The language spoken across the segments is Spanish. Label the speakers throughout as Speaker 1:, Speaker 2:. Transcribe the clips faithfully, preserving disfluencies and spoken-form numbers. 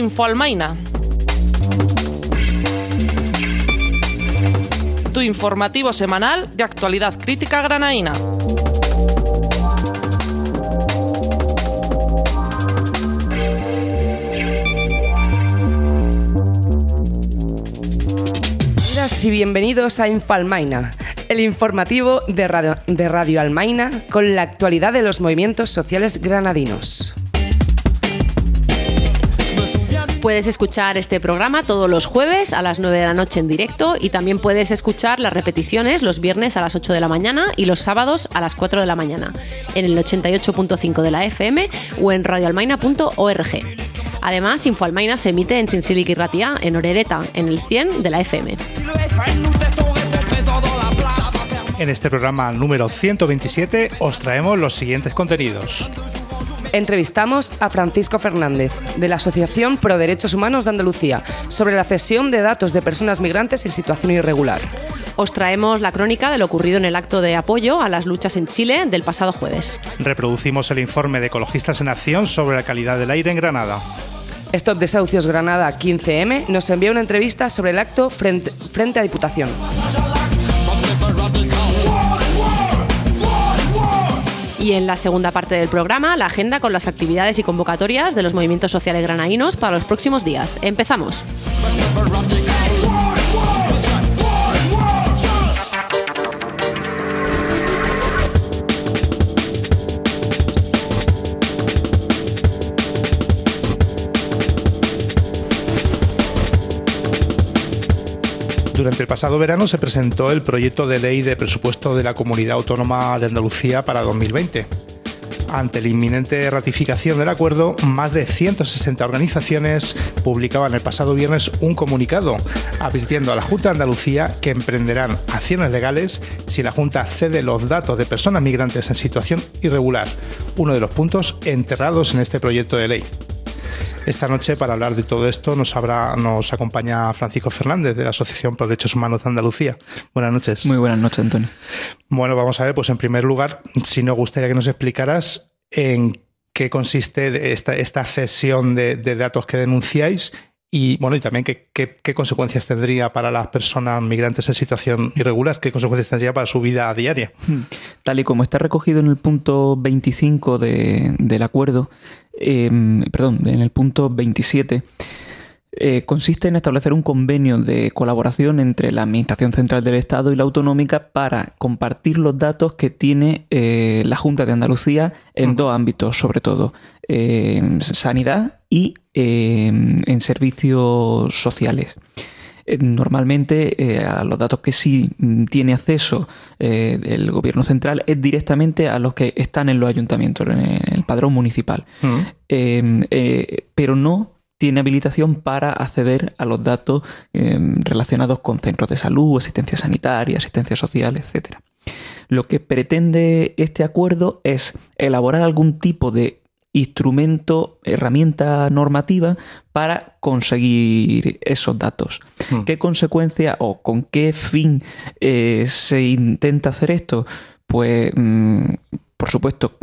Speaker 1: Infoalmaina. Tu informativo semanal de actualidad crítica granaína.
Speaker 2: Bienvenidas y bienvenidos a Infoalmaina, el informativo de Radio, de Radio Almaina con la actualidad de los movimientos sociales granadinos.
Speaker 3: Puedes escuchar este programa todos los jueves a las nueve de la noche en directo y también puedes escuchar las repeticiones los viernes a las ocho de la mañana y los sábados a las cuatro de la mañana en el ochenta y ocho punto cinco de la F M o en radioalmaina punto org. Además, Infoalmaina se emite en Sinsilic y Ratia, en Orereta, en el cien de la F M.
Speaker 4: En este programa número ciento veintisiete os traemos los siguientes contenidos.
Speaker 2: Entrevistamos a Francisco Fernández, de la Asociación Pro Derechos Humanos de Andalucía, sobre la cesión de datos de personas migrantes en situación irregular.
Speaker 3: Os traemos la crónica de lo ocurrido en el acto de apoyo a las luchas en Chile del pasado jueves.
Speaker 4: Reproducimos el informe de Ecologistas en Acción sobre la calidad del aire en Granada.
Speaker 2: Stop Desahucios Granada quince eme nos envía una entrevista sobre el acto frente, frente a Diputación.
Speaker 3: Y en la segunda parte del programa, la agenda con las actividades y convocatorias de los movimientos sociales granadinos para los próximos días. ¡Empezamos!
Speaker 4: Durante el pasado verano se presentó el proyecto de ley de presupuesto de la Comunidad Autónoma de Andalucía para dos mil veinte. Ante la inminente ratificación del acuerdo, más de ciento sesenta organizaciones publicaban el pasado viernes un comunicado advirtiendo a la Junta de Andalucía que emprenderán acciones legales si la Junta cede los datos de personas migrantes en situación irregular, uno de los puntos enterrados en este proyecto de ley. Esta noche, para hablar de todo esto, nos, habrá, nos acompaña Francisco Fernández, de la Asociación Pro Derechos Humanos de Andalucía. Buenas noches.
Speaker 5: Muy buenas noches, Antonio.
Speaker 4: Bueno, vamos a ver, pues en primer lugar, si nos gustaría que nos explicaras en qué consiste esta, esta cesión de, de datos que denunciáis y, bueno, y también qué, qué, qué consecuencias tendría para las personas migrantes en situación irregular, qué consecuencias tendría para su vida diaria.
Speaker 5: Tal y como está recogido en el punto veinticinco de, del acuerdo, eh, perdón, en el punto veintisiete, eh, consiste en establecer un convenio de colaboración entre la Administración Central del Estado y la Autonómica para compartir los datos que tiene eh, la Junta de Andalucía en uh-huh. dos ámbitos, sobre todo, eh, sanidad y eh, en servicios sociales. Normalmente eh, a los datos que sí tiene acceso eh, el gobierno central es directamente a los que están en los ayuntamientos, en el padrón municipal. Uh-huh. eh, eh, pero no tiene habilitación para acceder a los datos eh, relacionados con centros de salud, asistencia sanitaria, asistencia social, etcétera. Lo que pretende este acuerdo es elaborar algún tipo de instrumento, herramienta normativa para conseguir esos datos. Hmm. ¿Qué consecuencia o con qué fin eh, se intenta hacer esto? Pues, mmm, por supuesto,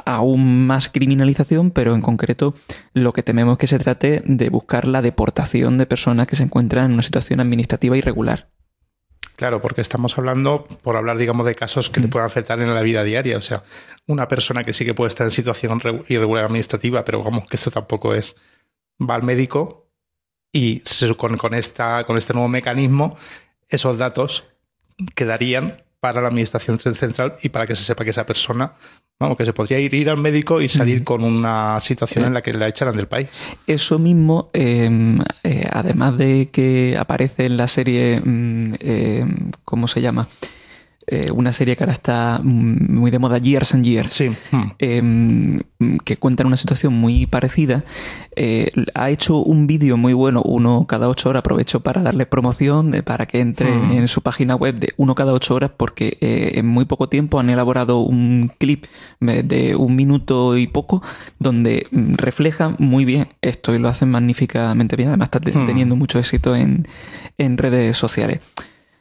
Speaker 5: aún más criminalización, pero en concreto lo que tememos es que se trate de buscar la deportación de personas que se encuentran en una situación administrativa irregular.
Speaker 4: Claro, porque estamos hablando, por hablar, digamos, de casos que mm. le puedan afectar en la vida diaria. O sea, una persona que sí que puede estar en situación irregular administrativa, pero vamos, que eso tampoco es. Va al médico y se, con, con, esta, con este nuevo mecanismo, esos datos quedarían para la Administración Central y para que se sepa que esa persona, vamos, que se podría ir, ir al médico y salir mm. con una situación en la que la echaran del país.
Speaker 5: Eso mismo, eh, eh, además de que aparece en la serie, eh, ¿cómo se llama? Eh, una serie que ahora está muy de moda, Years and Years,
Speaker 4: sí. hmm.
Speaker 5: eh, que cuenta una situación muy parecida. Eh, ha hecho un vídeo muy bueno, uno cada ocho horas. Aprovecho para darle promoción de, para que entre hmm. en su página web de uno cada ocho horas, porque eh, en muy poco tiempo han elaborado un clip de un minuto y poco donde reflejan muy bien esto y lo hacen magníficamente bien. Además está hmm. teniendo mucho éxito en, en redes sociales.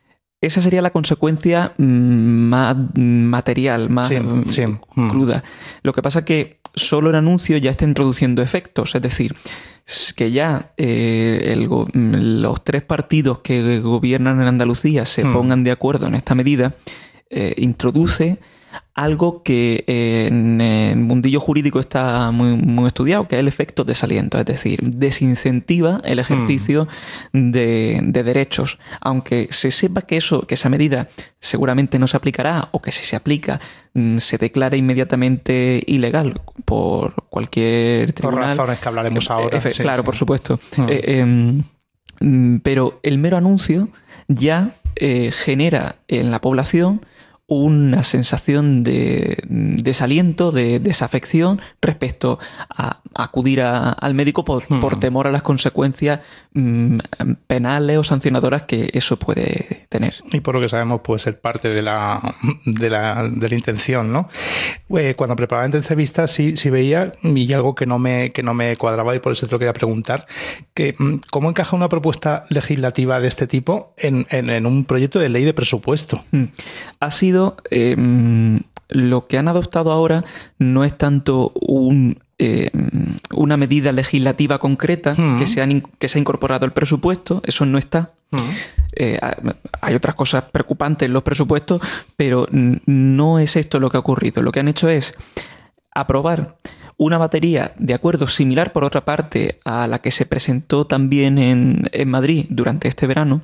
Speaker 5: esa sería la consecuencia más material, más
Speaker 4: sí, sí.
Speaker 5: cruda. Lo que pasa es que solo el anuncio ya está introduciendo efectos, es decir, que ya eh, el, los tres partidos que gobiernan en Andalucía se mm. pongan de acuerdo en esta medida, eh, introduce algo que eh, en el mundillo jurídico está muy, muy estudiado, que es el efecto desaliento, es decir, desincentiva el ejercicio mm. de, de derechos. Aunque se sepa que eso, que esa medida seguramente no se aplicará, o que si se aplica mm, se declara inmediatamente ilegal por cualquier tribunal.
Speaker 4: Por razones que hablaremos ahora.
Speaker 5: Eh,
Speaker 4: sí,
Speaker 5: claro,
Speaker 4: sí.
Speaker 5: por supuesto.
Speaker 4: Mm.
Speaker 5: Eh, eh, pero el mero anuncio ya eh, genera en la población una sensación de desaliento, de desafección respecto a acudir a, al médico por, hmm. por temor a las consecuencias mmm, penales o sancionadoras que eso puede tener.
Speaker 4: Y por lo que sabemos puede ser parte de la, de la, de la intención, ¿no? Eh, cuando preparaba la entrevista sí, sí veía, y algo que no, me, que no me cuadraba y por eso te lo quería preguntar, que ¿cómo encaja una propuesta legislativa de este tipo en, en, en un proyecto de ley de presupuesto?
Speaker 5: Hmm. Ha sido Eh, lo que han adoptado ahora no es tanto un, eh, una medida legislativa concreta mm. que, se han, que se ha incorporado al presupuesto, eso no está. Mm. Eh, hay otras cosas preocupantes en los presupuestos, pero no es esto lo que ha ocurrido. Lo que han hecho es aprobar una batería de acuerdos similar, por otra parte, a la que se presentó también en, en Madrid durante este verano,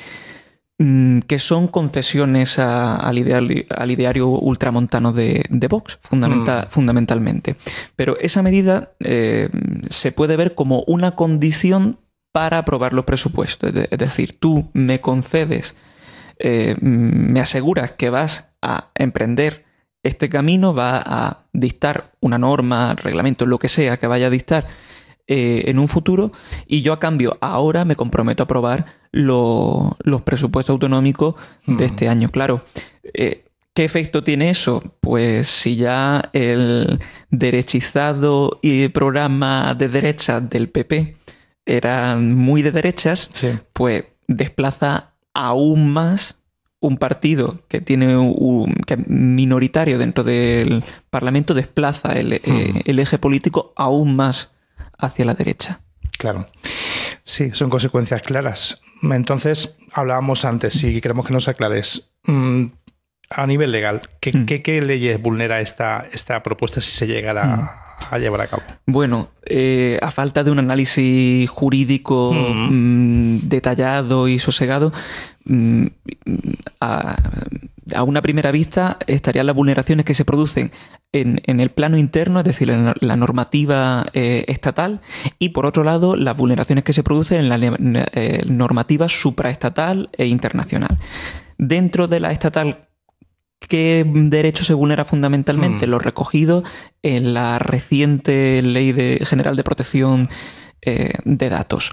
Speaker 5: que son concesiones a, al, ideario, al ideario ultramontano de, de Vox, fundamental, mm. fundamentalmente. Pero esa medida eh, se puede ver como una condición para aprobar los presupuestos. Es decir, tú me concedes, eh, me aseguras que vas a emprender este camino, va a dictar una norma, reglamento, lo que sea que vaya a dictar eh, en un futuro, y yo a cambio ahora me comprometo a aprobar lo, los presupuestos autonómicos mm. de este año. Claro, eh, ¿qué efecto tiene eso? Pues si ya el derechizado y programa de derechas del P P eran muy de derechas, sí. pues desplaza aún más un partido que tiene un que minoritario dentro del Parlamento, desplaza el, hmm. eh, el eje político aún más hacia la derecha.
Speaker 4: Claro. Sí, son consecuencias claras. Entonces, hablábamos antes, si queremos que nos aclares, mmm, a nivel legal, ¿qué, hmm. ¿qué, qué leyes vulnera esta, esta propuesta si se llegara hmm. a llevar a cabo?
Speaker 5: Bueno, eh, a falta de un análisis jurídico hmm. mmm, detallado y sosegado, mmm, a, a una primera vista estarían las vulneraciones que se producen en, en el plano interno, es decir, en la normativa eh, estatal, y por otro lado las vulneraciones que se producen en la eh, normativa supraestatal e internacional. Dentro de la estatal, ¿qué derecho se vulnera fundamentalmente? Hmm. Lo recogido en la reciente Ley de, General de Protección eh, de Datos.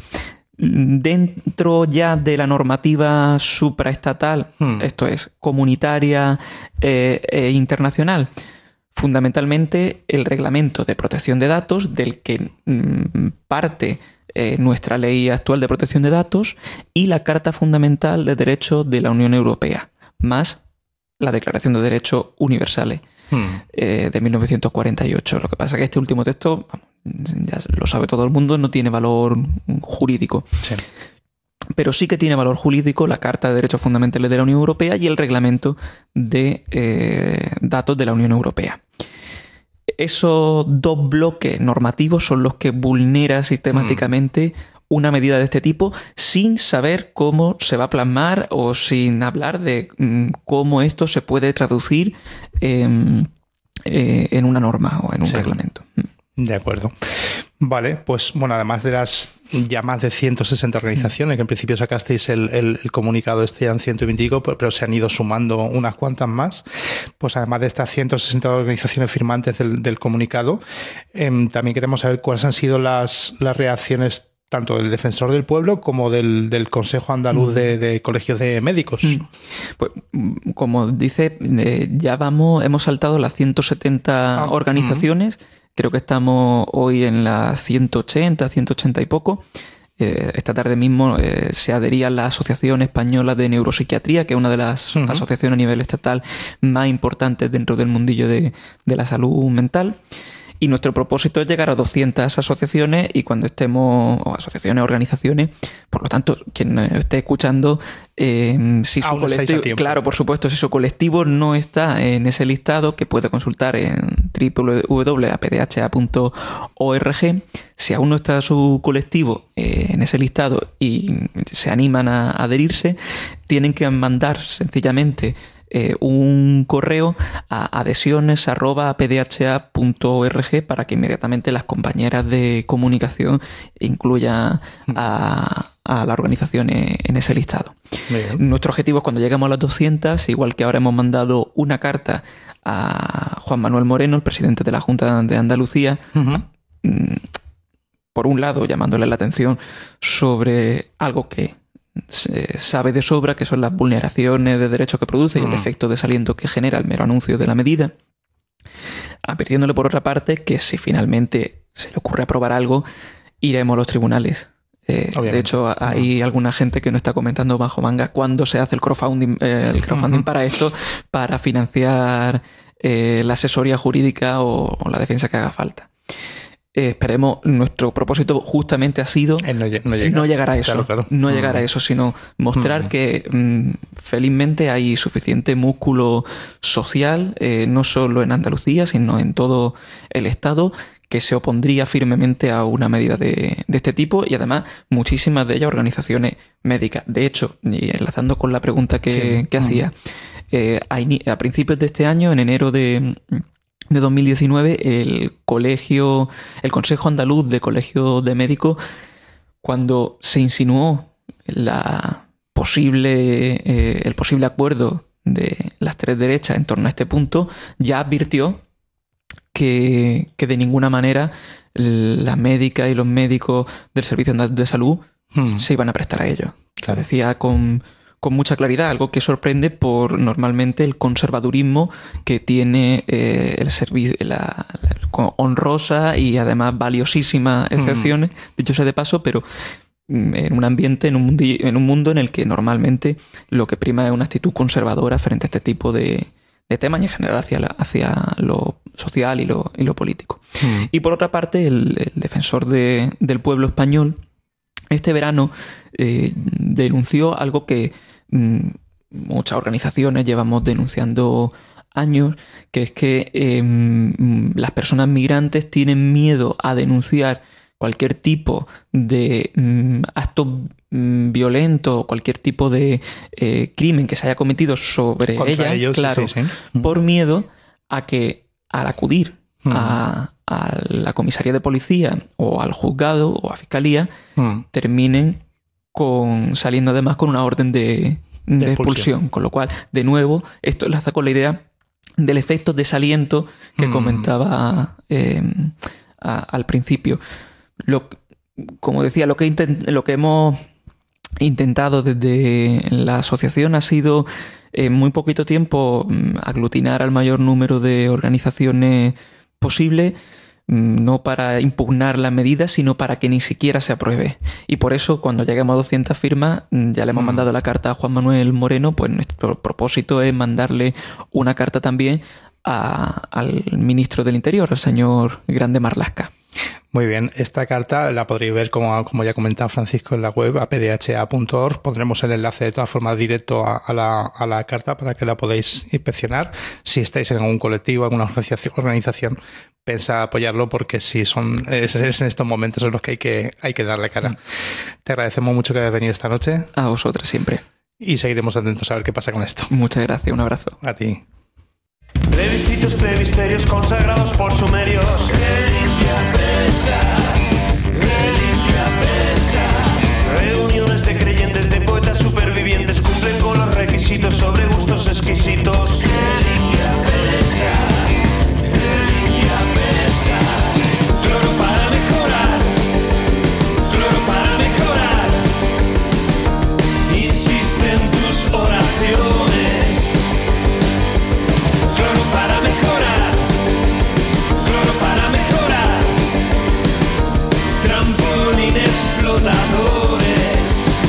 Speaker 5: Dentro ya de la normativa supraestatal, hmm. esto es, comunitaria eh, e internacional, fundamentalmente el Reglamento de Protección de Datos, del que mm, parte eh, nuestra ley actual de protección de datos, y la Carta Fundamental de Derechos de la Unión Europea, más la Declaración de Derechos Universales hmm. eh, de mil novecientos cuarenta y ocho. Lo que pasa es que este último texto, ya lo sabe todo el mundo, no tiene valor jurídico. Sí. Pero sí que tiene valor jurídico la Carta de Derechos Fundamentales de la Unión Europea y el Reglamento de eh, Datos de la Unión Europea. Esos dos bloques normativos son los que vulneran sistemáticamente hmm. una medida de este tipo sin saber cómo se va a plasmar o sin hablar de mm, cómo esto se puede traducir eh, eh, en una norma o en un sí. reglamento.
Speaker 4: De acuerdo. Vale, pues bueno, además de las ya más de ciento sesenta organizaciones, que en principio sacasteis el, el, el comunicado este ya en ciento veinticinco, pero, pero se han ido sumando unas cuantas más, pues además de estas ciento sesenta organizaciones firmantes del, del comunicado, eh, también queremos saber cuáles han sido las, las reacciones tanto del Defensor del Pueblo como del, del Consejo Andaluz de, de Colegios de Médicos.
Speaker 5: Pues, como dice, eh, ya vamos, hemos saltado las ciento setenta ah, organizaciones. Uh-huh. Creo que estamos hoy en las ciento ochenta, ciento ochenta y poco. Eh, esta tarde mismo eh, se adhería a la Asociación Española de Neuropsiquiatría, que es una de las uh-huh. asociaciones a nivel estatal más importantes dentro del mundillo de, de la salud mental. Y nuestro propósito es llegar a doscientas asociaciones y cuando estemos, o asociaciones, organizaciones, por lo tanto, quien esté escuchando, eh, si su colectivo, claro, por supuesto, si su colectivo no está en ese listado, que puede consultar en doble u doble u doble u punto a p d h a punto org, si aún no está su colectivo eh, en ese listado y se animan a adherirse, tienen que mandar sencillamente Eh, un correo a adhesiones arroba a p d h a punto org para que inmediatamente las compañeras de comunicación incluyan a, a la organización en, en ese listado. Nuestro objetivo es cuando lleguemos a las doscientas, igual que ahora hemos mandado una carta a Juan Manuel Moreno, el presidente de la Junta de Andalucía, uh-huh. por un lado llamándole la atención sobre algo que se sabe de sobra, que son las vulneraciones de derechos que produce y el efecto desaliento que genera el mero anuncio de la medida, advirtiéndole por otra parte que si finalmente se le ocurre aprobar algo, iremos a los tribunales. Eh, de hecho, hay uh-huh. alguna gente que no está comentando bajo manga cuándo se hace el crowdfunding, eh, el crowdfunding uh-huh. para esto, para financiar eh, la asesoría jurídica o, o la defensa que haga falta. Eh, esperemos, nuestro propósito justamente ha sido
Speaker 4: no, no, llega.
Speaker 5: no llegar a eso,
Speaker 4: claro, claro.
Speaker 5: no llegar uh-huh. a eso, sino mostrar uh-huh. que mm, felizmente hay suficiente músculo social, eh, no solo en Andalucía, sino en todo el Estado, que se opondría firmemente a una medida de, de este tipo y además muchísimas de ellas organizaciones médicas. De hecho, y enlazando con la pregunta que, sí. que uh-huh. hacía, eh, a, a principios de este año, en enero de... de dos mil diecinueve, el colegio, el Consejo Andaluz de Colegios de Médicos, cuando se insinuó la posible, eh, el posible acuerdo de las tres derechas en torno a este punto, ya advirtió que, que de ninguna manera las médicas y los médicos del Servicio Andaluz de Salud hmm. se iban a prestar a ello. Claro. Lo decía con... con mucha claridad, algo que sorprende por normalmente el conservadurismo que tiene eh, el servicio, la, la honrosa y además valiosísimas excepciones, mm. dicho sea de paso, pero en un ambiente, en un, mundo, en un mundo en el que normalmente lo que prima es una actitud conservadora frente a este tipo de, de temas y en general hacia, la, hacia lo social y lo, y lo político. Mm. Y por otra parte, el, el defensor de, del pueblo español este verano eh, denunció algo que mmm, muchas organizaciones llevamos denunciando años, que es que eh, las personas migrantes tienen miedo a denunciar cualquier tipo de mm, acto mm, violento o cualquier tipo de eh, crimen que se haya cometido sobre ella, ellos, claro, sí, sí, sí. por miedo a que al acudir mm. a... a la comisaría de policía o al juzgado o a fiscalía mm. terminen con saliendo además con una orden de, de, de expulsión. expulsión. Con lo cual, de nuevo, esto enlaza con la idea del efecto desaliento que mm. comentaba eh, a, al principio. Lo, como decía, lo que, intent, lo que hemos intentado desde la asociación ha sido en muy poquito tiempo aglutinar al mayor número de organizaciones posible, no para impugnar la medida, sino para que ni siquiera se apruebe. Y por eso, cuando lleguemos a doscientas firmas, ya le hemos mm. mandado la carta a Juan Manuel Moreno, pues nuestro propósito es mandarle una carta también a, al ministro del Interior, al señor Grande Marlaska.
Speaker 4: Muy bien, esta carta la podréis ver, como, como ya comentaba Francisco, en la web a p d h a punto org. Pondremos el enlace de todas formas directo a, a, la, a la carta para que la podáis inspeccionar. Si estáis en algún colectivo, alguna organización, organización pensa apoyarlo, porque sí, son, es, es en estos momentos en los que hay que, hay que darle cara. Mm. Te agradecemos mucho que hayas venido esta noche.
Speaker 5: A vosotras siempre.
Speaker 4: Y seguiremos atentos a ver qué pasa con esto.
Speaker 5: Muchas gracias, un abrazo.
Speaker 4: A ti.
Speaker 6: Plebiscitos, plebisterios consagrados por sumerios. ¡Que limpia pesta! ¡Que limpia pesta! Reuniones de creyentes, de poetas supervivientes cumplen con los requisitos sobre gustos exquisitos. ¡Que limpia pesta! ¡Que limpia pesta! Cloro para mejorar, cloro para mejorar. Insiste en tus oraciones. Cloro para mejorar, cloro para mejorar. explotadores.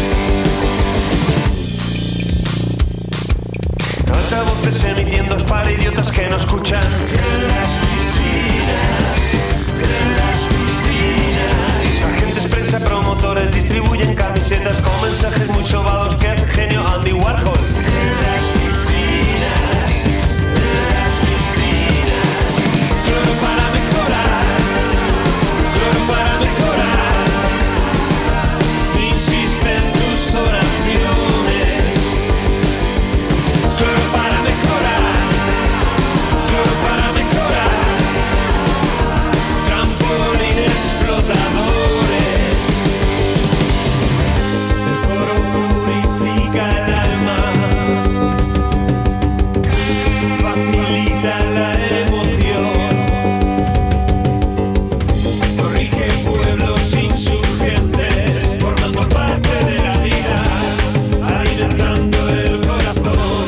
Speaker 6: Altavoces emitiendo para idiotas que no escuchan. En las piscinas, en las piscinas. Agentes, prensa, promotores distribuyen camisetas con mensajes muy sobados que hace genio Andy Warhol. En las piscinas, en las piscinas. Cloro para mejorar, cloro para mejorar. Insiste en tus oraciones. Cloro para mejorar, cloro para mejorar. Trampolines flotadores. El coro purifica el alma, facilita la emoción, corrige pueblos insurgentes, formando parte de la vida, alimentando el corazón.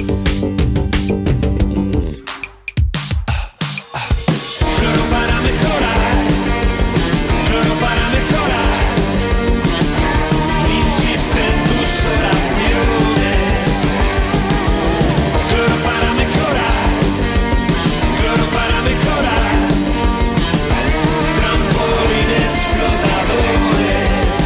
Speaker 6: Cloro para mejorar, cloro para mejorar. Insiste en tus oraciones. Cloro para mejorar, cloro para mejorar. Trampolines flotadores.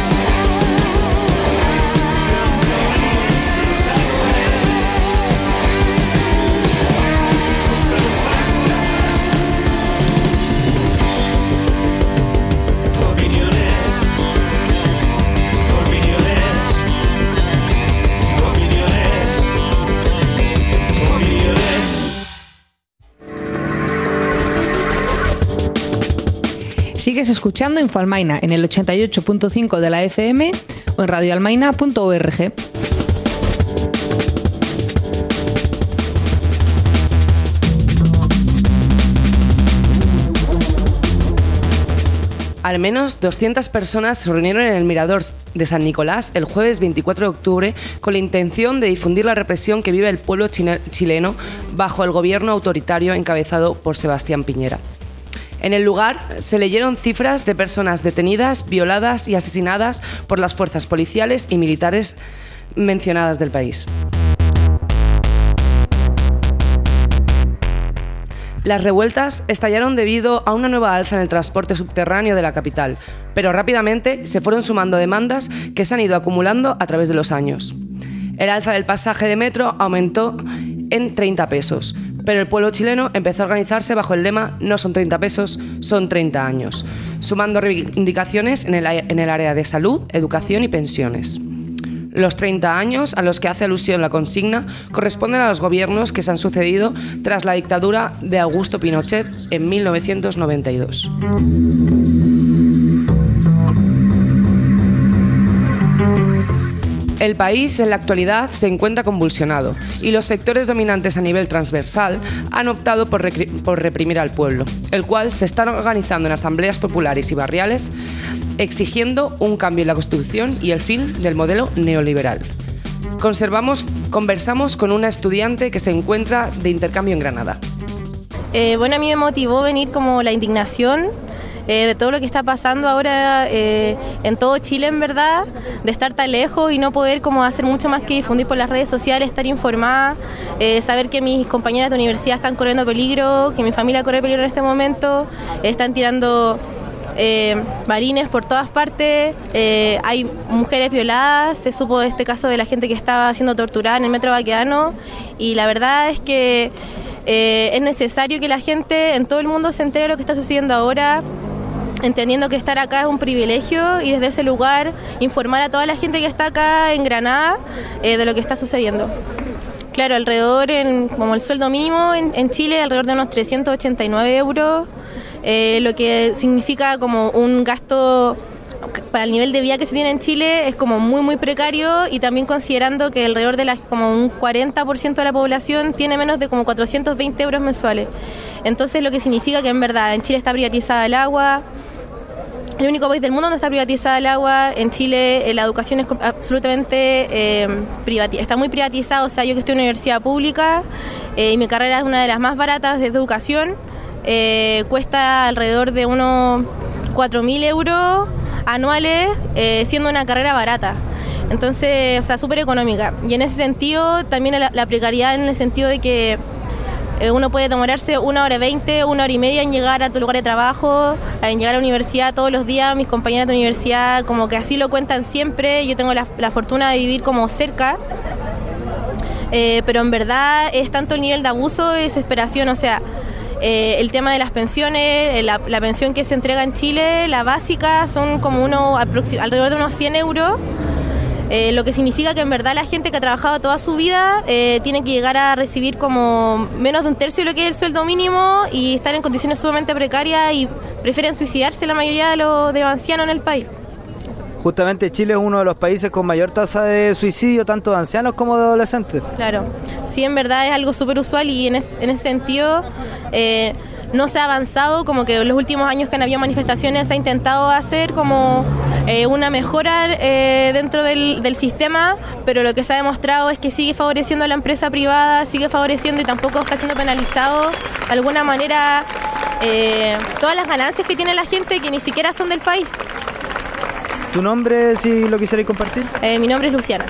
Speaker 6: Opiniones, opiniones, opiniones, opiniones.
Speaker 7: Sigues escuchando Infalmaina en el ochenta y ocho punto cinco de la F M o en radioalmaina punto org.
Speaker 2: Al menos doscientas personas se reunieron en el Mirador de San Nicolás el jueves veinticuatro de octubre con la intención de difundir la represión que vive el pueblo chine- chileno bajo el gobierno autoritario encabezado por Sebastián Piñera. En el lugar se leyeron cifras de personas detenidas, violadas y asesinadas por las fuerzas policiales y militares mencionadas del país. Las revueltas estallaron debido a una nueva alza en el transporte subterráneo de la capital, pero rápidamente se fueron sumando demandas que se han ido acumulando a través de los años. El alza del pasaje de metro aumentó en treinta pesos, pero el pueblo chileno empezó a organizarse bajo el lema "No son treinta pesos, son treinta años", sumando reivindicaciones en el, en el área de salud, educación y pensiones. Los treinta años a los que hace alusión la consigna corresponden a los gobiernos que se han sucedido tras la dictadura de Augusto Pinochet en mil novecientos noventa y dos. El país en la actualidad se encuentra convulsionado y los sectores dominantes a nivel transversal han optado por, recri- por reprimir al pueblo, el cual se está organizando en asambleas populares y barriales exigiendo un cambio en la Constitución y el fin del modelo neoliberal. Conservamos, conversamos con una estudiante que se encuentra de intercambio en Granada.
Speaker 8: Eh, bueno, a mí me motivó venir como la indignación eh, de todo lo que está pasando ahora eh, en todo Chile, en verdad, de estar tan lejos y no poder como hacer mucho más que difundir por las redes sociales, estar informada, eh, saber que mis compañeras de universidad están corriendo peligro, que mi familia corre peligro en este momento, eh, están tirando eh, balines por todas partes, eh, hay mujeres violadas, se supo de este caso de la gente que estaba siendo torturada en el metro Baquedano, y la verdad es que eh, es necesario que la gente en todo el mundo se entere de lo que está sucediendo ahora, entendiendo que estar acá es un privilegio, y desde ese lugar informar a toda la gente que está acá en Granada eh, de lo que está sucediendo. Claro, alrededor, en, como el sueldo mínimo en, en Chile, alrededor de unos trescientos ochenta y nueve euros, eh, lo que significa como un gasto para el nivel de vida que se tiene en Chile es como muy muy precario, y también considerando que alrededor de la, como un cuarenta por ciento de la población tiene menos de como cuatrocientos veinte euros mensuales. Entonces lo que significa que en verdad en Chile está privatizada el agua, el único país del mundo donde está privatizada el agua. En Chile eh, la educación es absolutamente eh, privatizada, está muy privatizada. O sea, yo que estoy en una universidad pública eh, y mi carrera es una de las más baratas de educación, eh, cuesta alrededor de unos cuatro mil euros anuales, eh, siendo una carrera barata. Entonces, o sea, súper económica. Y en ese sentido, también la, la precariedad en el sentido de que eh, uno puede demorarse una hora veinte, una hora y media en llegar a tu lugar de trabajo, en llegar a la universidad todos los días. Mis compañeras de universidad como que así lo cuentan siempre. Yo tengo la, la fortuna de vivir como cerca. Eh, pero en verdad es tanto el nivel de abuso y desesperación, o sea, eh, el tema de las pensiones, la, la pensión que se entrega en Chile, la básica, son como uno, alrededor de unos cien euros, eh, lo que significa que en verdad la gente que ha trabajado toda su vida eh, tiene que llegar a recibir como menos de un tercio de lo que es el sueldo mínimo y estar en condiciones sumamente precarias y prefieren suicidarse la mayoría de los, de los ancianos en el país.
Speaker 9: Justamente Chile es uno de los países con mayor tasa de suicidio, tanto de ancianos como de adolescentes.
Speaker 8: Claro, sí, en verdad es algo súper usual y en, es, en ese sentido eh, no se ha avanzado, como que en los últimos años que han habido manifestaciones se ha intentado hacer como eh, una mejora eh, dentro del, del sistema, pero lo que se ha demostrado es que sigue favoreciendo a la empresa privada, sigue favoreciendo y tampoco está siendo penalizado de alguna manera eh, todas las ganancias que tiene la gente que ni siquiera son del país.
Speaker 9: ¿Tu nombre, si lo quisierais compartir?
Speaker 8: Eh, mi nombre es Luciana.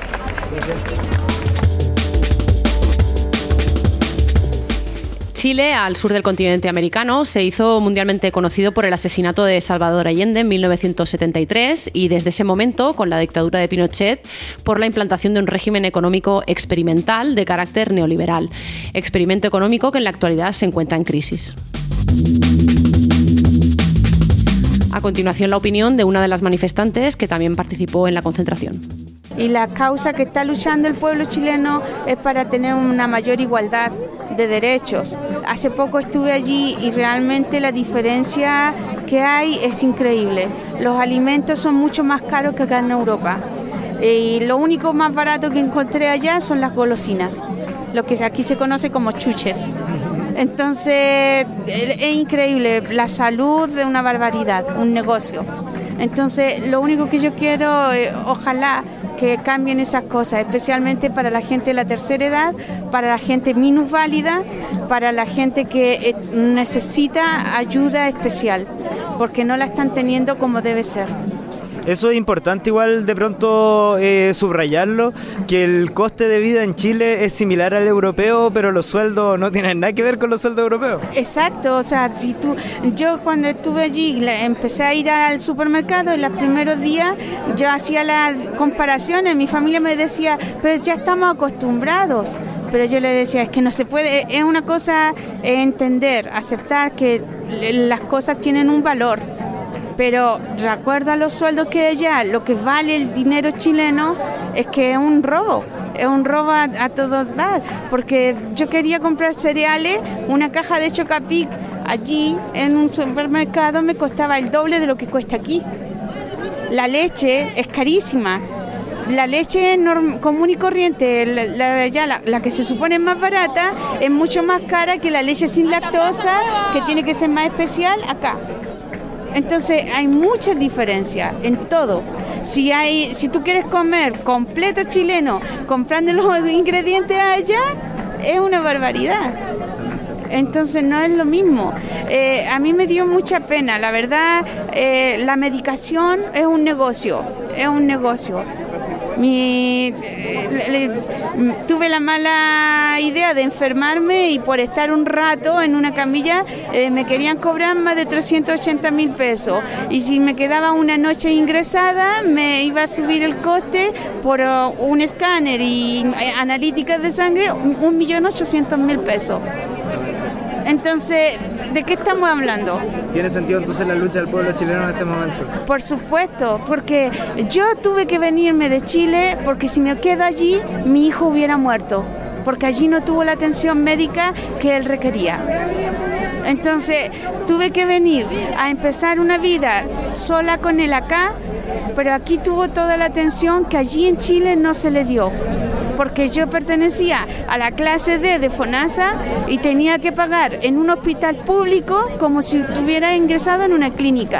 Speaker 3: Chile, al sur del continente americano, se hizo mundialmente conocido por el asesinato de Salvador Allende en mil novecientos setenta y tres y desde ese momento, con la dictadura de Pinochet, por la implantación de un régimen económico experimental de carácter neoliberal. Experimento económico que en la actualidad se encuentra en crisis. A continuación, la opinión de una de las manifestantes que también participó en la concentración.
Speaker 10: Y la causa que está luchando el pueblo chileno es para tener una mayor igualdad de derechos. Hace poco estuve allí y realmente la diferencia que hay es increíble. Los alimentos son mucho más caros que acá en Europa. Y lo único más barato que encontré allá son las golosinas, lo que aquí se conoce como chuches. Entonces, es increíble, la salud es una barbaridad, un negocio. Entonces, lo único que yo quiero, eh, ojalá que cambien esas cosas, especialmente para la gente de la tercera edad, para la gente minusválida, para la gente que eh, necesita ayuda especial, porque no la están teniendo como debe ser.
Speaker 9: Eso es importante igual de pronto eh, subrayarlo, que el coste de vida en Chile es similar al europeo, pero los sueldos no tienen nada que ver con los sueldos europeos.
Speaker 10: Exacto, o sea, si tú, yo cuando estuve allí empecé a ir al supermercado en los primeros días, yo hacía las comparaciones, mi familia me decía, pero ya estamos acostumbrados. Pero yo le decía, es que no se puede, es una cosa entender, aceptar que las cosas tienen un valor. Pero de acuerdo a los sueldos que hay allá, lo que vale el dinero chileno es que es un robo, es un robo a, a todo dar, porque yo quería comprar cereales, una caja de Chocapic allí en un supermercado me costaba el doble de lo que cuesta aquí. La leche es carísima, la leche norm, común y corriente, la, la de allá, la, la que se supone más barata, es mucho más cara que la leche sin lactosa, que tiene que ser más especial acá. Entonces hay muchas diferencias en todo. Si hay, si tú quieres comer completo chileno, comprando los ingredientes allá, es una barbaridad. Entonces no es lo mismo. Eh, a mí me dio mucha pena, la verdad, eh, la medicación es un negocio, es un negocio. Mi, le, le, tuve la mala idea de enfermarme y por estar un rato en una camilla eh, me querían cobrar más de trescientos ochenta mil pesos y si me quedaba una noche ingresada me iba a subir el coste por uh, un escáner y eh, analíticas de sangre un millón ochocientos mil pesos. Entonces, ¿de qué estamos hablando?
Speaker 9: ¿Tiene sentido entonces la lucha del pueblo chileno en este momento?
Speaker 10: Por supuesto, porque yo tuve que venirme de Chile porque si me quedo allí, mi hijo hubiera muerto, porque allí no tuvo la atención médica que él requería. Entonces, tuve que venir a empezar una vida sola con él acá, pero aquí tuvo toda la atención que allí en Chile no se le dio. Porque yo pertenecía a la clase D de FONASA y tenía que pagar en un hospital público como si estuviera ingresado en una clínica.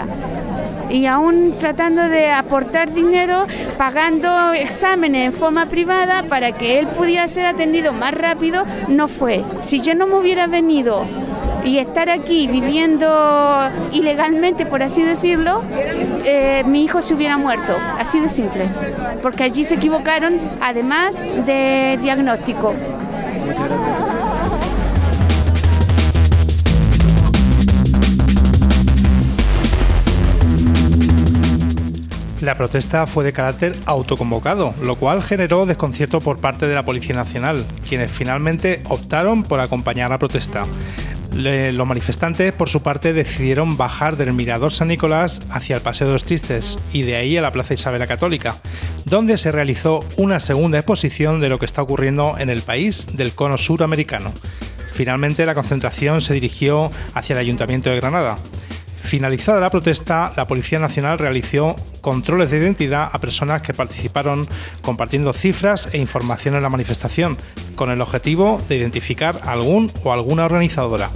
Speaker 10: Y aún tratando de aportar dinero, pagando exámenes en forma privada para que él pudiera ser atendido más rápido, no fue. Si yo no me hubiera venido y estar aquí viviendo ilegalmente, por así decirlo, eh, mi hijo se hubiera muerto, así de simple, porque allí se equivocaron, además de diagnóstico. Muchas gracias.
Speaker 4: La protesta fue de carácter autoconvocado, lo cual generó desconcierto por parte de la Policía Nacional, quienes finalmente optaron por acompañar la protesta. Le, los manifestantes, por su parte, decidieron bajar del Mirador San Nicolás hacia el Paseo de los Tristes y de ahí a la Plaza Isabel la Católica, donde se realizó una segunda exposición de lo que está ocurriendo en el país del cono sur americano. Finalmente, la concentración se dirigió hacia el Ayuntamiento de Granada. Finalizada la protesta, la Policía Nacional realizó controles de identidad a personas que participaron compartiendo cifras e información en la manifestación, con el objetivo de identificar a algún o alguna organizadora.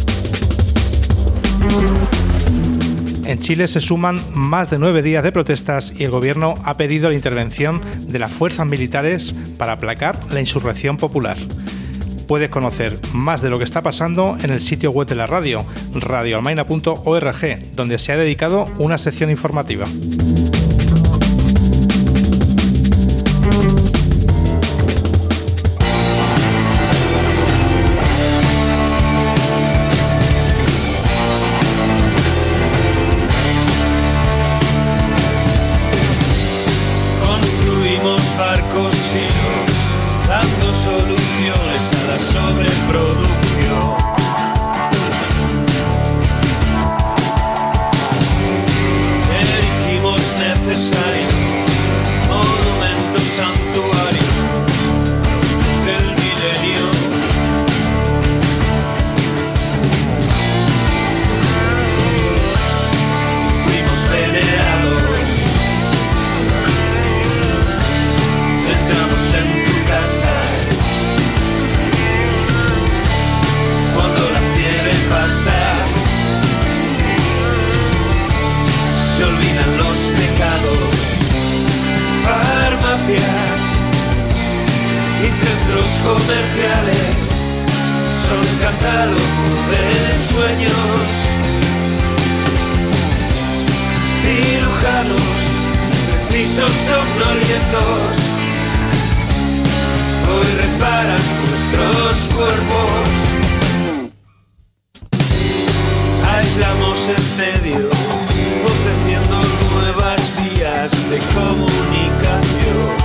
Speaker 4: En Chile se suman más de nueve días de protestas y el gobierno ha pedido la intervención de las fuerzas militares para aplacar la insurrección popular. Puedes conocer más de lo que está pasando en el sitio web de la radio, radio almaina punto org, donde se ha dedicado una sección informativa.
Speaker 6: Construimos barcos y dando soluciones a la sobreproducción. Erigimos necesarios monumentos santuarios, productos del milenio. Fuimos venerados, entramos en tu casa. Cuando la fiebre pasa, se olvidan los pecados, farmacias y centros comerciales son catálogo de sueños. Cirujanos, precisos somnolientos, hoy reparan nuestros cuerpos. Aislamos en medio, ofreciendo nuevas vías de comunicación.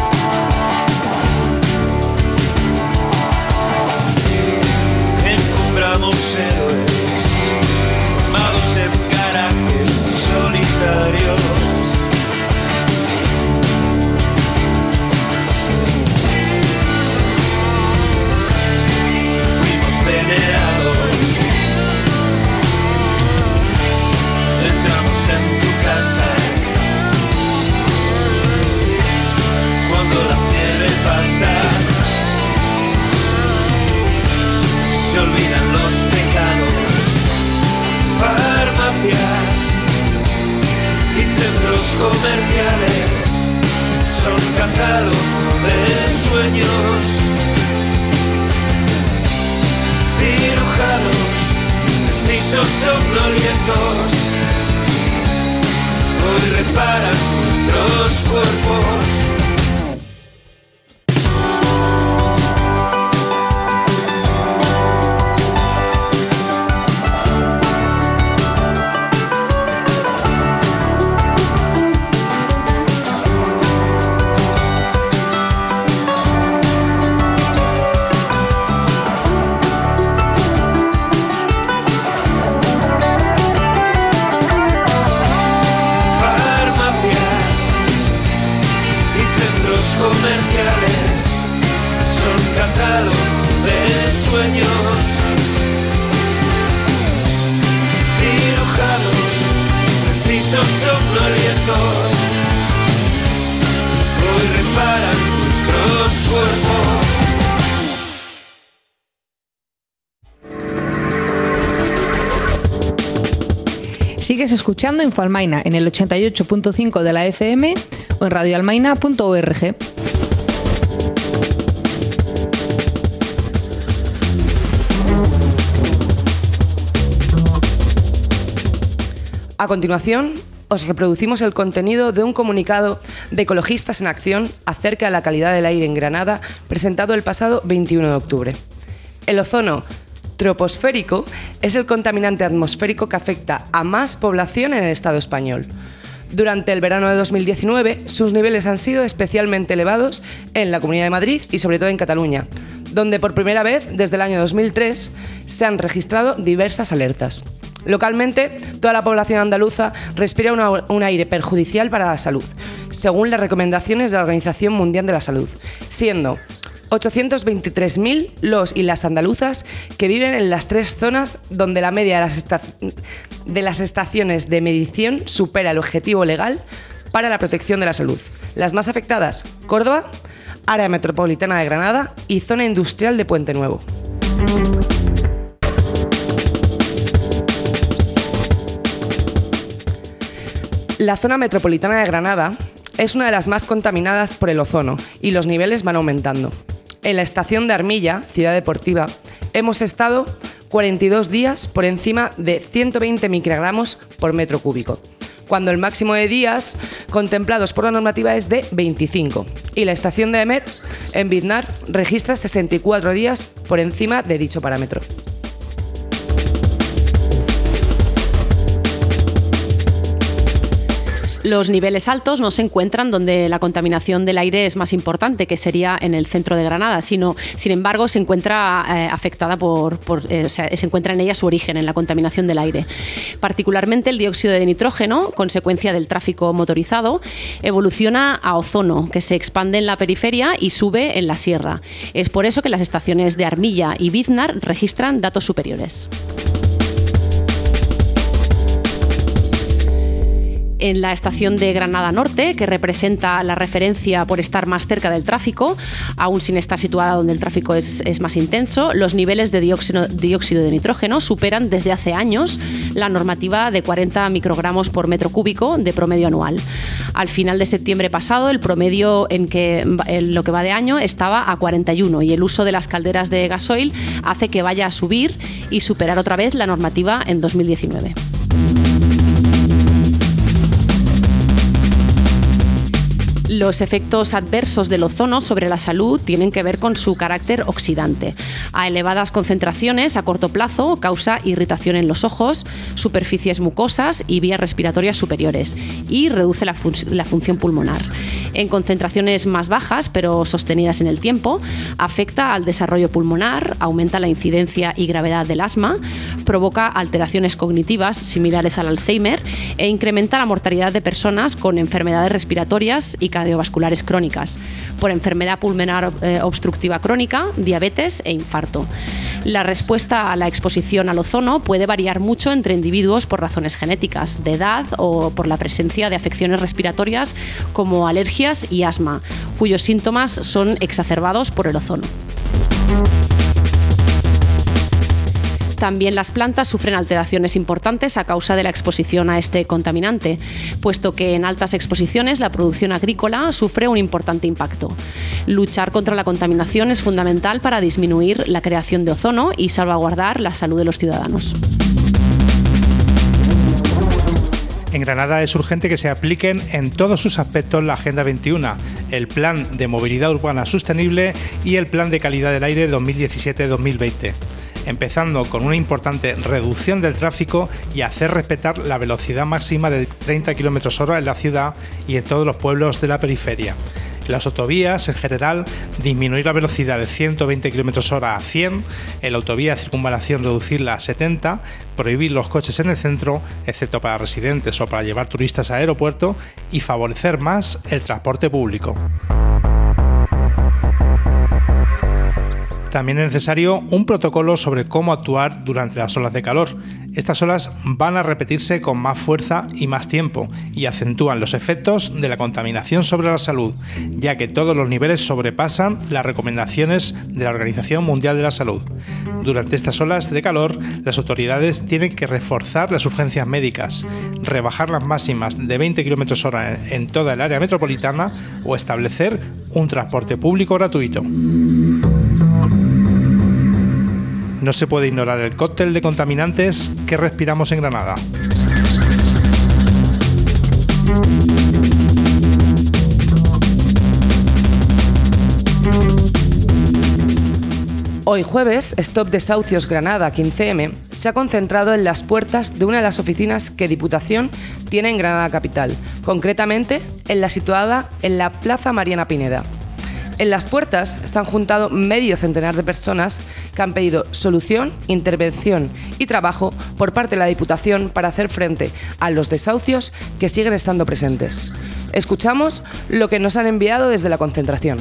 Speaker 6: Encumbramos héroes, formados en garajes solitarios. Fuimos venerados. En tu casa, cuando la fiebre pasa, se olvidan los pecados, farmacias y centros comerciales son catálogo de sueños. Cirujanos, precisos somnolientos, hoy reparan nuestros cuerpos. Comerciales son catálogo de sueños. Cirujanos, precisos somnolientos, hoy reparan nuestros cuerpos.
Speaker 7: Sigues escuchando Infoalmaina en el ochenta y ocho punto cinco de la F M o en radio almaina punto org.
Speaker 2: A continuación, os reproducimos el contenido de un comunicado de Ecologistas en Acción acerca de la calidad del aire en Granada, presentado el pasado veintiuno de octubre. El ozono troposférico es el contaminante atmosférico que afecta a más población en el Estado español. Durante el verano de dos mil diecinueve, sus niveles han sido especialmente elevados en la Comunidad de Madrid y sobre todo en Cataluña, donde por primera vez desde el año dos mil tres se han registrado diversas alertas. Localmente, toda la población andaluza respira una, un aire perjudicial para la salud, según las recomendaciones de la Organización Mundial de la Salud, siendo ochocientos veintitrés mil los y las andaluzas que viven en las tres zonas donde la media de las, esta- de las estaciones de medición supera el objetivo legal para la protección de la salud. Las más afectadas: Córdoba, Área Metropolitana de Granada y Zona Industrial de Puente Nuevo. La zona metropolitana de Granada es una de las más contaminadas por el ozono y los niveles van aumentando. En la estación de Armilla, ciudad deportiva, hemos estado cuarenta y dos días por encima de ciento veinte microgramos por metro cúbico, cuando el máximo de días contemplados por la normativa es de veinticinco, y la estación de Emet, en Biznar, registra sesenta y cuatro días por encima de dicho parámetro.
Speaker 3: Los niveles altos no se encuentran donde la contaminación del aire es más importante, que sería en el centro de Granada, sino, sin embargo, se encuentra eh, afectada por, por eh, o sea, se encuentra en ella su origen, en la contaminación del aire. Particularmente el dióxido de nitrógeno, consecuencia del tráfico motorizado, evoluciona a ozono, que se expande en la periferia y sube en la sierra. Es por eso que las estaciones de Armilla y Biznar registran datos superiores. En la estación de Granada Norte, que representa la referencia por estar más cerca del tráfico, aún sin estar situada donde el tráfico es, es más intenso, los niveles de dióxido, dióxido de nitrógeno superan desde hace años la normativa de cuarenta microgramos por metro cúbico de promedio anual. Al final de septiembre pasado, el promedio en, que, en lo que va de año estaba a cuarenta y uno, y el uso de las calderas de gasoil hace que vaya a subir y superar otra vez la normativa en dos mil diecinueve. Los efectos adversos del ozono sobre la salud tienen que ver con su carácter oxidante. A elevadas concentraciones a corto plazo causa irritación en los ojos, superficies mucosas y vías respiratorias superiores, y reduce la, fun- la función pulmonar. En concentraciones más bajas, pero sostenidas en el tiempo, afecta al desarrollo pulmonar, aumenta la incidencia y gravedad del asma, provoca alteraciones cognitivas similares al Alzheimer e incrementa la mortalidad de personas con enfermedades respiratorias y cardiovasculares crónicas, por enfermedad pulmonar eh, obstructiva crónica, diabetes e infarto. La respuesta a la exposición al ozono puede variar mucho entre individuos por razones genéticas, de edad o por la presencia de afecciones respiratorias como alergias y asma, cuyos síntomas son exacerbados por el ozono. También las plantas sufren alteraciones importantes a causa de la exposición a este contaminante, puesto que en altas exposiciones la producción agrícola sufre un importante impacto. Luchar contra la contaminación es fundamental para disminuir la creación de ozono y salvaguardar la salud de los ciudadanos.
Speaker 4: En Granada es urgente que se apliquen en todos sus aspectos la Agenda veintiuno, el Plan de Movilidad Urbana Sostenible y el Plan de Calidad del Aire dos mil diecisiete dos mil veinte. Empezando con una importante reducción del tráfico y hacer respetar la velocidad máxima de treinta kilómetros hora en la ciudad y en todos los pueblos de la periferia. En las autovías, en general, disminuir la velocidad de ciento veinte kilómetros hora a cien, en la autovía de circunvalación reducirla a setenta, prohibir los coches en el centro, excepto para residentes o para llevar turistas al aeropuerto, y favorecer más el transporte público. También es necesario un protocolo sobre cómo actuar durante las olas de calor. Estas olas van a repetirse con más fuerza y más tiempo y acentúan los efectos de la contaminación sobre la salud, ya que todos los niveles sobrepasan las recomendaciones de la Organización Mundial de la Salud. Durante estas olas de calor, las autoridades tienen que reforzar las urgencias médicas, rebajar las máximas de veinte kilómetros hora en toda el área metropolitana o establecer un transporte público gratuito. No se puede ignorar el cóctel de contaminantes que respiramos en Granada.
Speaker 2: Hoy jueves, Stop Desahucios Granada quince eme se ha concentrado en las puertas de una de las oficinas que Diputación tiene en Granada Capital, concretamente en la situada en la Plaza Mariana Pineda. En las puertas se han juntado medio centenar de personas que han pedido solución, intervención y trabajo por parte de la Diputación para hacer frente a los desahucios que siguen estando presentes. Escuchamos lo que nos han enviado desde la concentración.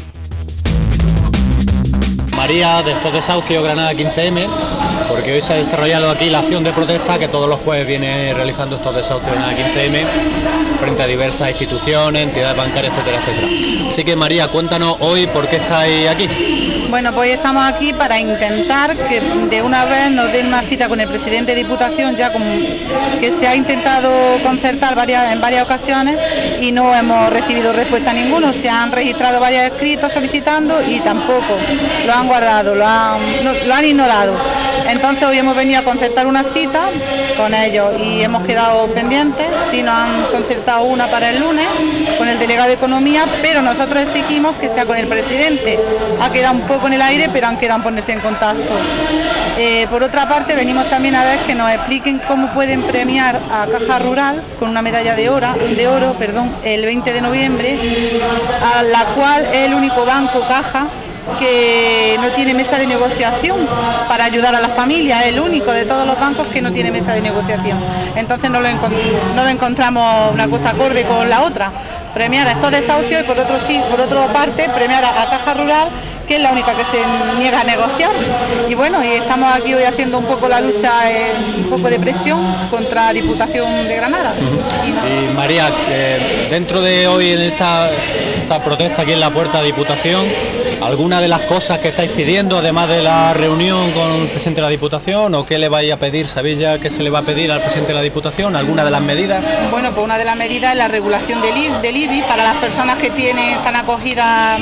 Speaker 11: María, de Stop Desahucios Granada quince eme, porque hoy se ha desarrollado aquí la acción de protesta que todos los jueves viene realizando Stop Desahucios Granada quince eme frente a diversas instituciones, entidades bancarias, etcétera, etcétera. Así que María, cuéntanos hoy por qué estáis aquí.
Speaker 12: Bueno, pues hoy estamos aquí para intentar que de una vez nos den una cita con el presidente de Diputación, ya como que se ha intentado concertar varias, en varias ocasiones y no hemos recibido respuesta ninguno. Se han registrado varios escritos solicitando y tampoco lo han guardado, lo han, no, lo han ignorado. Entonces hoy hemos venido a concertar una cita con ellos y hemos quedado pendientes. Sí nos han concertado una para el lunes con el delegado de Economía, pero nosotros exigimos que sea con el presidente. Ha quedado un poco en el aire, pero han quedado en ponerse en contacto. Eh, por otra parte, venimos también a ver que nos expliquen cómo pueden premiar a Caja Rural con una medalla de oro, de oro perdón, el veinte de noviembre, a la cual es el único banco, Caja, que no tiene mesa de negociación para ayudar a las familias, es el único de todos los bancos que no tiene mesa de negociación. Entonces no lo, encont- no lo encontramos una cosa acorde con la otra, premiar a estos desahucios y por otro sí, por otra parte premiar a, a Caja Rural, que es la única que se niega a negociar. Y bueno, y estamos aquí hoy haciendo un poco la lucha, eh, un poco de presión contra Diputación de Granada.
Speaker 11: Uh-huh. Y, no... y María, eh, dentro de hoy en esta, esta protesta aquí en la puerta de Diputación, ¿alguna de las cosas que estáis pidiendo, además de la reunión con el presidente de la Diputación, o qué le vais a pedir? ¿Sabéis ya qué se le va a pedir al presidente de la Diputación? ¿Alguna de las medidas?
Speaker 12: Bueno, pues una de las medidas es la regulación del I B I, del I B I para las personas que tienen, están acogidas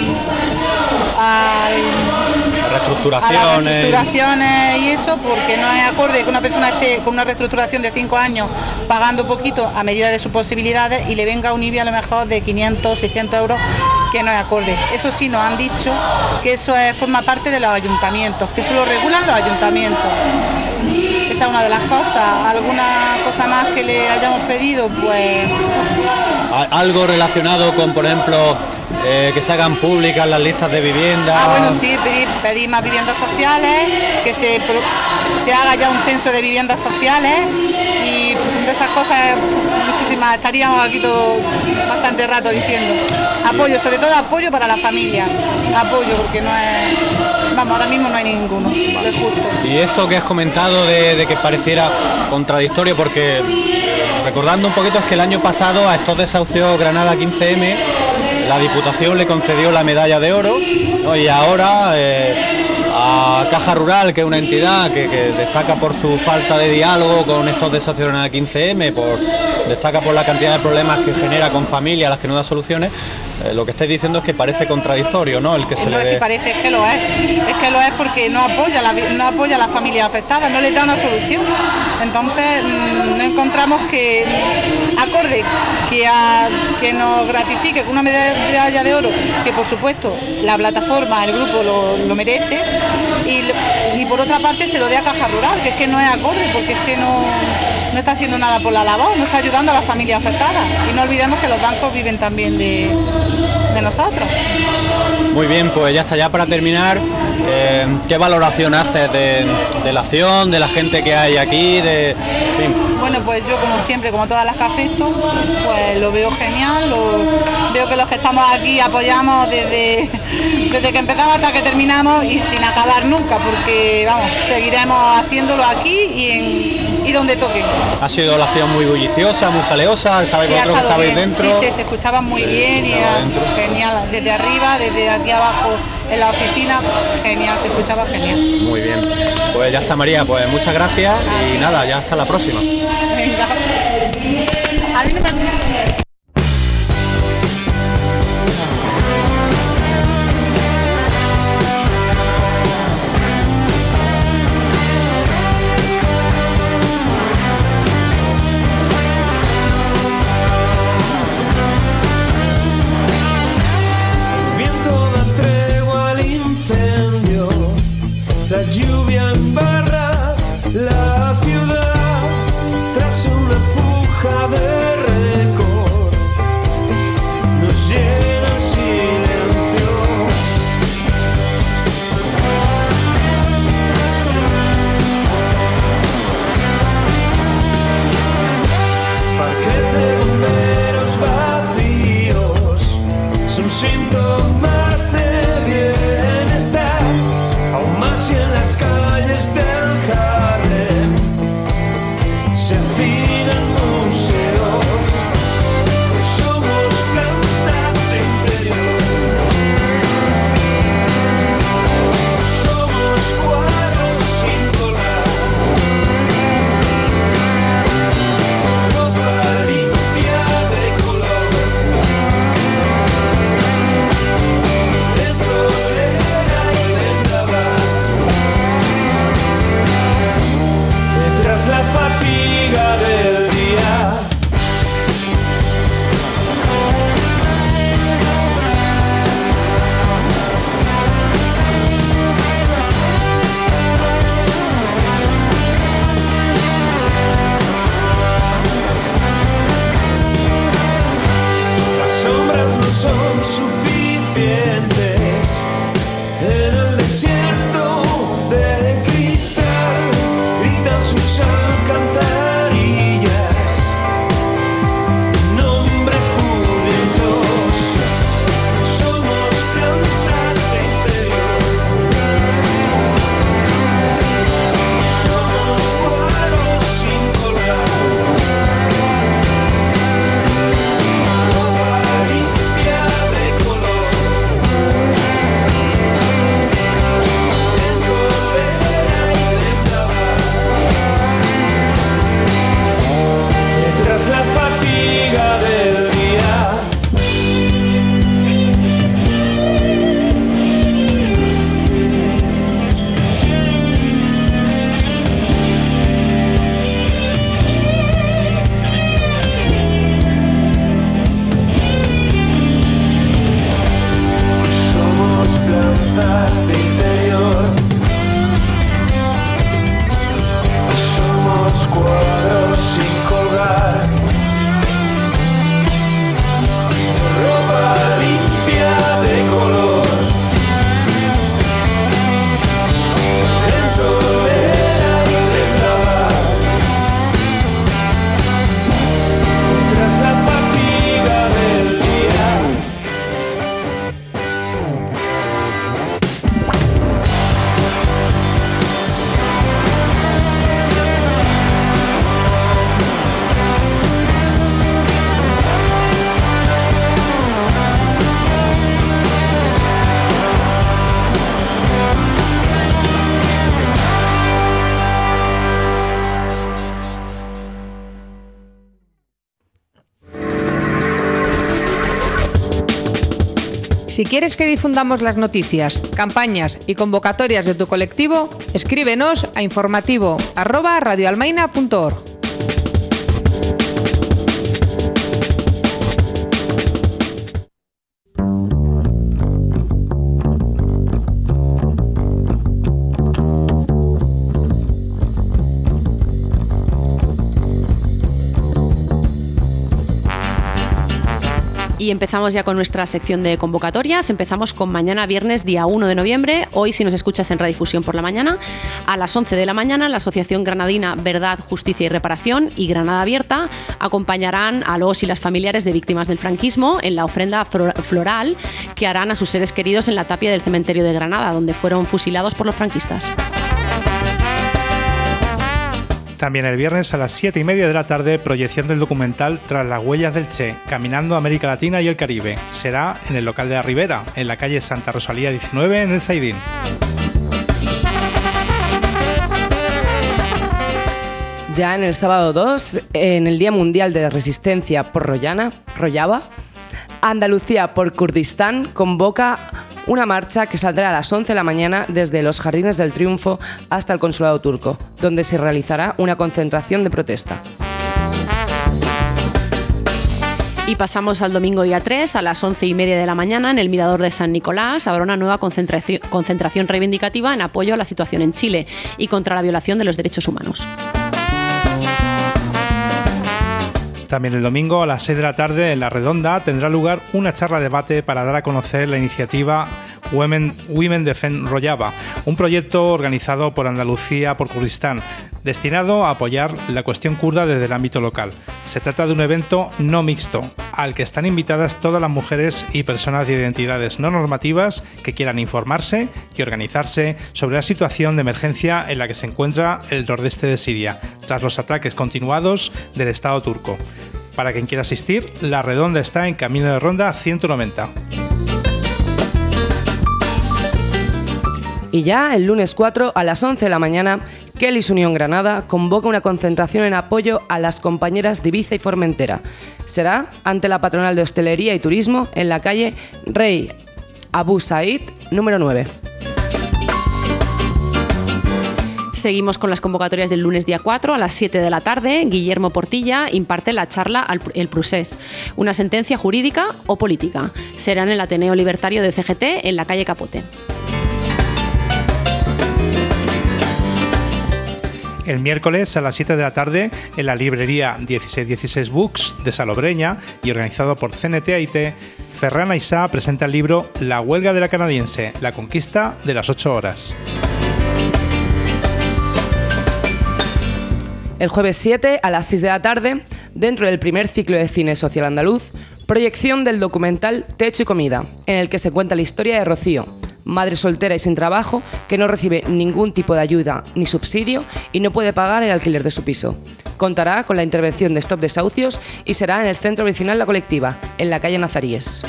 Speaker 12: a,
Speaker 11: reestructuraciones.
Speaker 12: a las reestructuraciones y eso, porque no es acorde que una persona esté con una reestructuración de cinco años pagando poquito a medida de sus posibilidades y le venga un I B I a lo mejor de quinientos, seiscientos euros, que no es acorde. Eso sí, nos han dicho que eso es, forma parte de los ayuntamientos, que eso lo regulan los ayuntamientos. Esa es una de las cosas. ¿Alguna cosa más que le hayamos pedido? Pues
Speaker 11: algo relacionado con, por ejemplo, eh, que se hagan públicas las listas de viviendas.
Speaker 12: Ah, bueno, sí, pedir, pedir más viviendas sociales, que se, se haga ya un censo de viviendas sociales y de esas cosas muchísimas. Estaríamos aquí todo bastante rato diciendo. Apoyo, sobre todo apoyo para la familia. Apoyo, porque no es... Vamos, ahora mismo no hay ninguno, es justo.
Speaker 11: Y esto que has comentado de, de que pareciera contradictorio, porque recordando un poquito es que el año pasado a estos desahucios Granada quince eme la Diputación le concedió la medalla de oro, ¿no? Y ahora eh, a Caja Rural, que es una entidad que, que destaca por su falta de diálogo con estos desahucios Granada quince eme, por, destaca por la cantidad de problemas que genera con familias a las que no da soluciones. Eh, lo que estáis diciendo es que parece contradictorio, ¿no? El que se
Speaker 12: no
Speaker 11: le
Speaker 12: es
Speaker 11: dé...
Speaker 12: que parece, es que lo es, es que lo es porque no apoya la, no apoya a las familias afectadas, no les da una solución. Entonces mmm, no encontramos que acorde que, a, que nos gratifique con una medalla de oro, que por supuesto la plataforma, el grupo lo, lo merece, y, y por otra parte se lo dé a Caja Rural, que es que no es acorde, porque es que no, no está haciendo nada por la labor, no está ayudando a las familias afectadas. Y no olvidemos que los bancos viven también de, de nosotros.
Speaker 11: Muy bien, pues ya está, ya para terminar, eh, ¿qué valoración haces de, de la acción, de la gente que hay aquí? De, en fin.
Speaker 12: Bueno, pues yo como siempre, como todas las que afecto, pues lo veo genial, lo, veo que los que estamos aquí apoyamos desde, desde que empezamos hasta que terminamos y sin acabar nunca, porque vamos, seguiremos haciéndolo aquí y, en, y donde toque.
Speaker 11: Ha sido la acción muy bulliciosa, muy jaleosa, estabais
Speaker 12: sí,
Speaker 11: vosotros que estabais
Speaker 12: bien.
Speaker 11: dentro.
Speaker 12: Sí, sí, se escuchaba muy sí, bien y era genial, desde arriba, desde aquí abajo en la oficina, genial, se escuchaba genial.
Speaker 11: Muy bien, pues ya está María, pues muchas gracias y nada, ya hasta la próxima.
Speaker 12: Venga. A mí me también.
Speaker 6: son suficientes en el desierto de cristal, gritan sus alcantarillas, nombres pudrientos, somos plantas de interior, somos cuadros sin colgar. La fatiga del día. Somos plantas de interior, somos cuadros sin colgar. Ropa limpia de color, en tolera y de lavar, tras la fatiga del día.
Speaker 7: Si quieres que difundamos las noticias, campañas y convocatorias de tu colectivo, escríbenos a informativo arroba radioalmaina punto org.
Speaker 3: Y empezamos ya con nuestra sección de convocatorias. Empezamos con mañana viernes, día uno de noviembre. Hoy, si nos escuchas en Radiodifusión por la mañana, a las once de la mañana, la Asociación Granadina Verdad, Justicia y Reparación y Granada Abierta acompañarán a los y las familiares de víctimas del franquismo en la ofrenda floral que harán a sus seres queridos en la tapia del cementerio de Granada, donde fueron fusilados por los franquistas.
Speaker 4: También el viernes a las siete y media de la tarde, proyección del documental Tras las huellas del Che, caminando América Latina y el Caribe. Será en el local de la Ribera, en la calle Santa Rosalía diecinueve, en el Zaidín.
Speaker 2: Ya en el sábado dos, en el Día Mundial de Resistencia por Royana, Rojava, Andalucía por Kurdistán convoca una marcha que saldrá a las once de la mañana desde los Jardines del Triunfo hasta el Consulado Turco, donde se realizará una concentración de protesta.
Speaker 3: Y pasamos al domingo día tres, a las once y media de la mañana, en el Mirador de San Nicolás habrá una nueva concentración, concentración reivindicativa en apoyo a la situación en Chile y contra la violación de los derechos humanos.
Speaker 4: También el domingo a las seis de la tarde en La Redonda tendrá lugar una charla debate para dar a conocer la iniciativa Women, Women Defend Rojava, un proyecto organizado por Andalucía por Kurdistán, destinado a apoyar la cuestión kurda desde el ámbito local. Se trata de un evento no mixto, al que están invitadas todas las mujeres y personas de identidades no normativas que quieran informarse y organizarse sobre la situación de emergencia en la que se encuentra el nordeste de Siria, tras los ataques continuados del Estado turco. Para quien quiera asistir, La Redonda está en Camino de Ronda ciento noventa.
Speaker 2: Y ya el lunes cuatro a las once de la mañana, Kellys Unión Granada convoca una concentración en apoyo a las compañeras de Ibiza y Formentera. Será ante la Patronal de Hostelería y Turismo en la calle Rey Abu Said número nueve.
Speaker 3: Seguimos con las convocatorias del lunes día cuatro a las siete de la tarde. Guillermo Portilla imparte la charla El Procés, una sentencia jurídica o política. Será en el Ateneo Libertario de C G T en la calle Capote.
Speaker 4: El miércoles a las siete de la tarde en la librería dieciséis dieciséis Books de Salobreña y organizado por C N T A I T Ferran Aissá presenta el libro La huelga de la canadiense, la conquista de las ocho horas.
Speaker 2: El jueves siete, a las seis de la tarde, dentro del primer ciclo de cine social andaluz, proyección del documental Techo y Comida, en el que se cuenta la historia de Rocío, madre soltera y sin trabajo, que no recibe ningún tipo de ayuda ni subsidio y no puede pagar el alquiler de su piso. Contará con la intervención de Stop Desahucios y será en el Centro Vecinal La Colectiva, en la calle Nazaríes.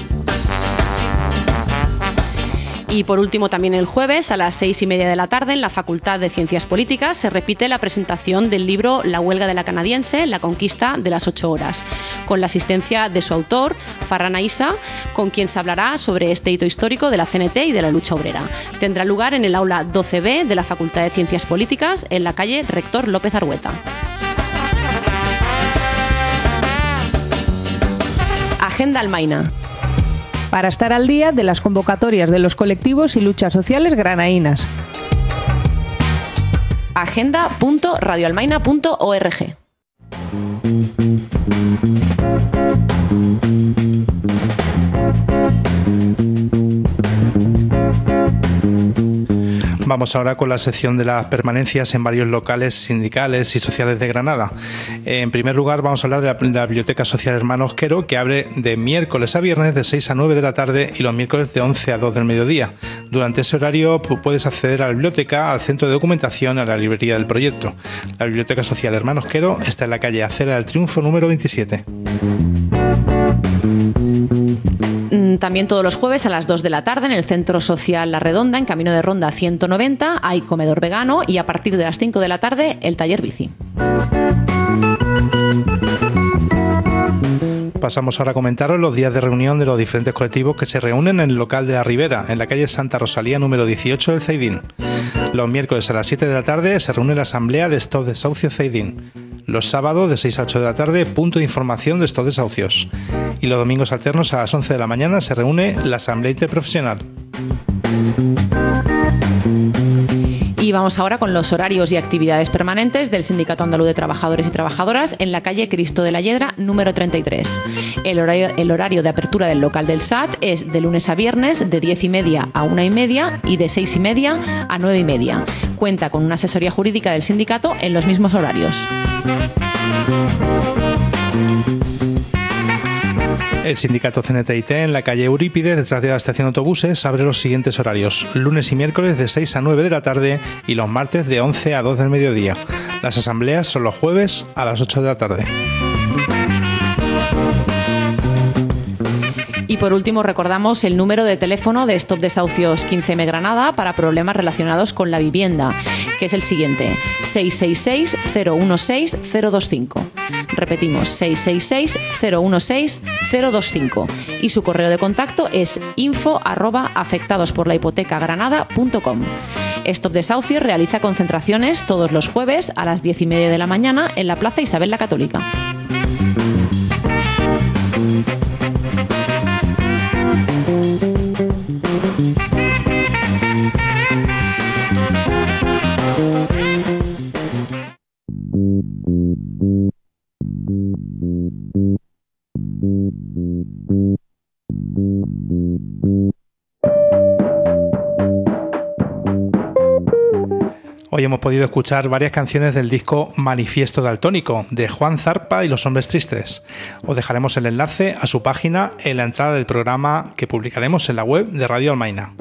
Speaker 3: Y por último, también el jueves, a las seis y media de la tarde, en la Facultad de Ciencias Políticas, se repite la presentación del libro La huelga de la canadiense, la conquista de las ocho horas, con la asistencia de su autor, Ferran Aissá, con quien se hablará sobre este hito histórico de la C N T y de la lucha obrera. Tendrá lugar en el aula doce B de la Facultad de Ciencias Políticas, en la calle Rector López Argueta. Agenda Almaina.
Speaker 7: Para estar al día de las convocatorias de los colectivos y luchas sociales granaínas.
Speaker 3: agenda punto radioalmaina punto org.
Speaker 4: Vamos ahora con la sección de las permanencias en varios locales sindicales y sociales de Granada. En primer lugar, vamos a hablar de la, de la Biblioteca Social Hermanos Quero, que abre de miércoles a viernes de seis a nueve de la tarde y los miércoles de once a dos del mediodía. Durante ese horario puedes acceder a la biblioteca, al centro de documentación y a la librería del proyecto. La Biblioteca Social Hermanos Quero está en la calle Acera del Triunfo número veintisiete.
Speaker 3: También todos los jueves a las dos de la tarde en el Centro Social La Redonda, en Camino de Ronda ciento noventa, hay comedor vegano y a partir de las cinco de la tarde el taller bici.
Speaker 4: Pasamos ahora a comentaros los días de reunión de los diferentes colectivos que se reúnen en el local de la Ribera, en la calle Santa Rosalía número dieciocho del Zaidín. Los miércoles a las siete de la tarde se reúne la asamblea de Stop Desahucios Zaidín. Los sábados de seis a ocho de la tarde, punto de información de Stop Desahucios. Y los domingos alternos a las once de la mañana se reúne la asamblea interprofesional.
Speaker 3: Y vamos ahora con los horarios y actividades permanentes del Sindicato Andaluz de Trabajadores y Trabajadoras en la calle Cristo de la Hiedra número treinta y tres. El horario, el horario de apertura del local del S A T es de lunes a viernes de diez y media a una y media y de seis y media a nueve y media. Cuenta con una asesoría jurídica del sindicato en los mismos horarios.
Speaker 4: El sindicato C N T I T en la calle Eurípides, detrás de la estación de autobuses, abre los siguientes horarios: lunes y miércoles de seis a nueve de la tarde y los martes de once a dos del mediodía. Las asambleas son los jueves a las ocho de la tarde.
Speaker 3: Y por último recordamos el número de teléfono de Stop Desahucios quince eme Granada para problemas relacionados con la vivienda, que es el siguiente: seis seis seis, cero uno seis, cero dos cinco. Repetimos, seis seis seis, cero uno seis, cero dos cinco. Y su correo de contacto es info arroba afectados por la hipoteca granada punto com. Stop Desahucios realiza concentraciones todos los jueves a las diez y media de la mañana en la Plaza Isabel la Católica.
Speaker 4: Hoy hemos podido escuchar varias canciones del disco Manifiesto Daltónico, de Juan Zarpa y los Hombres Tristes. Os dejaremos el enlace a su página en la entrada del programa que publicaremos en la web de Radio Almaina.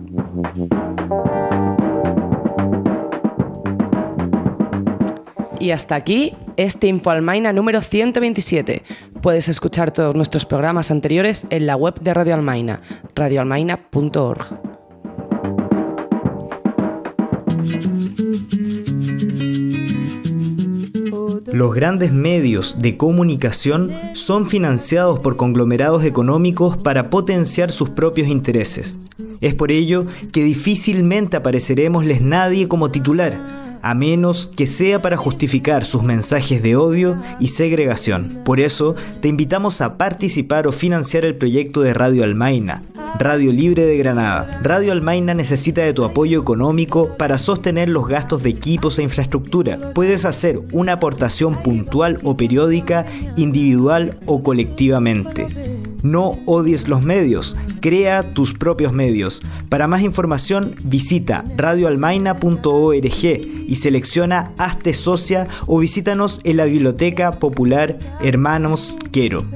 Speaker 2: Y hasta aquí este Info Almaina número ciento veintisiete. Puedes escuchar todos nuestros programas anteriores en la web de Radio Almaina, radio almaina punto org.
Speaker 9: Los grandes medios de comunicación son financiados por conglomerados económicos para potenciar sus propios intereses. Es por ello que difícilmente apareceremosles nadie como titular, a menos que sea para justificar sus mensajes de odio y segregación. Por eso, te invitamos a participar o financiar el proyecto de Radio Almaina, Radio Libre de Granada. Radio Almaina necesita de tu apoyo económico para sostener los gastos de equipos e infraestructura. Puedes hacer una aportación puntual o periódica, individual o colectivamente. No odies los medios, crea tus propios medios. Para más información visita radio almaina punto org y selecciona Hazte Socia o visítanos en la Biblioteca Popular Hermanos Quero.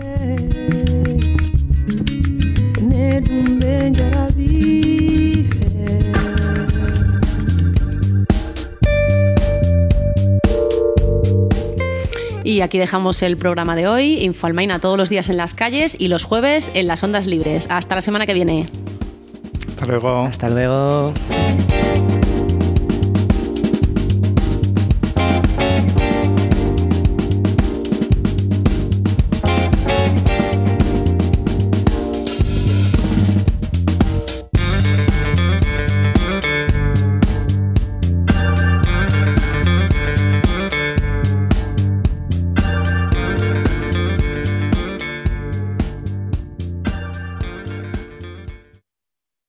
Speaker 3: Y aquí dejamos el programa de hoy. Info Almaina todos los días en las calles y los jueves en las ondas libres. Hasta la semana que viene.
Speaker 4: Hasta luego.
Speaker 2: Hasta luego.